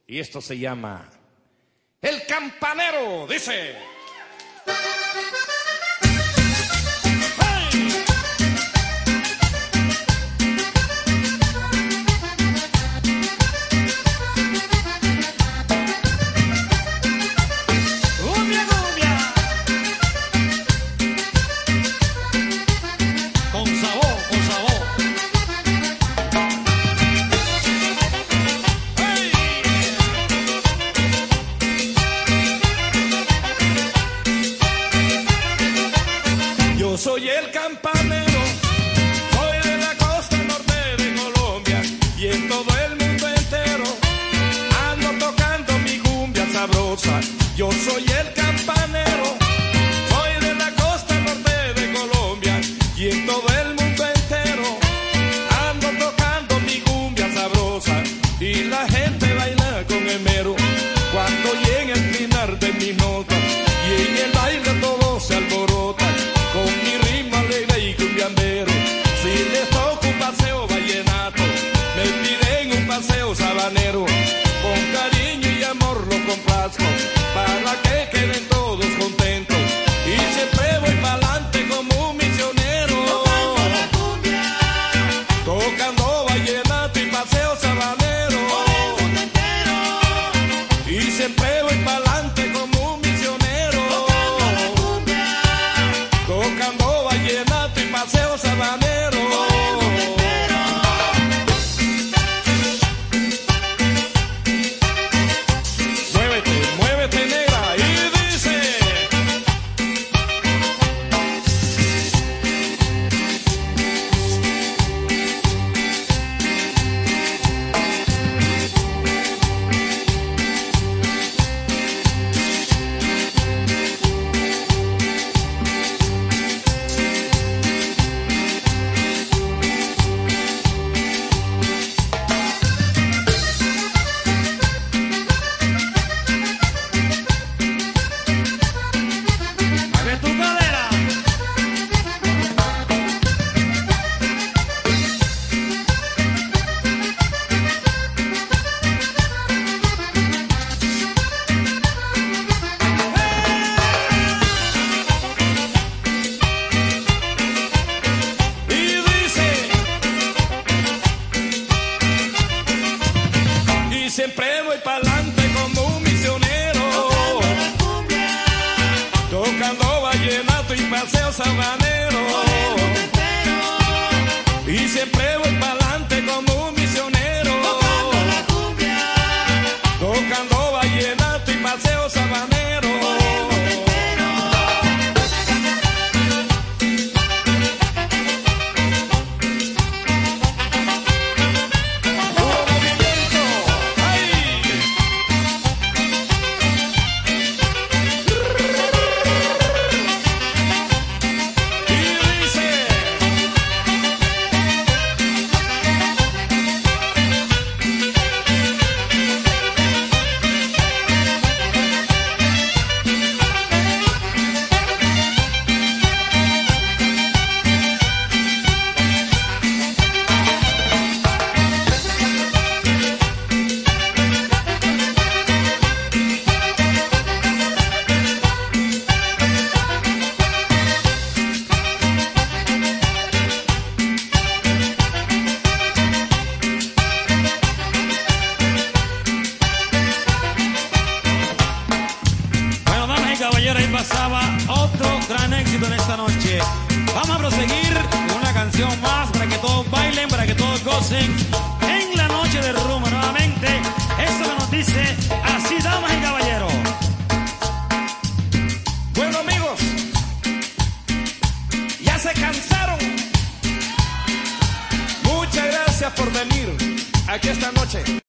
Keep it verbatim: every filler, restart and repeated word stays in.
Y esto se llama El Campanero, dice. Soy el campanero, soy de la costa norte de Colombia y en todo el mundo entero ando tocando mi cumbia sabrosa. Yo soy el campanero, soy de la costa norte de Colombia y en todo el mundo entero ando tocando mi cumbia sabrosa. Y la gente baila con el mero cuando llega el final de mi nota y en el baile todo se alborota con mi ritmo alegre y cumbiambero. Si les toco un paseo vallenato, me piden un paseo sabanero. Con cariño y amor lo complazco para que queden todos contentos. Y siempre voy pa'lante como un misionero, tocando vallenato y paseo sabanero. Y siempre voy pa'lante como un misionero, tocando vallenato y paseo sabanero. Muévete, muévete negra y dice. Siempre voy pa'lante como un misionero, tocando vallenato y paseo sabanero. Y siempre voy pa'lante como un misionero, tocando vallenato y paseo sabanero. Caballero, ahí pasaba otro gran éxito en esta noche. Vamos a proseguir con una canción más para que todos bailen, para que todos gocen en la noche de rumba nuevamente. Esto que nos dice así, damas y caballeros. Bueno amigos, ya se cansaron. Muchas gracias por venir aquí esta noche.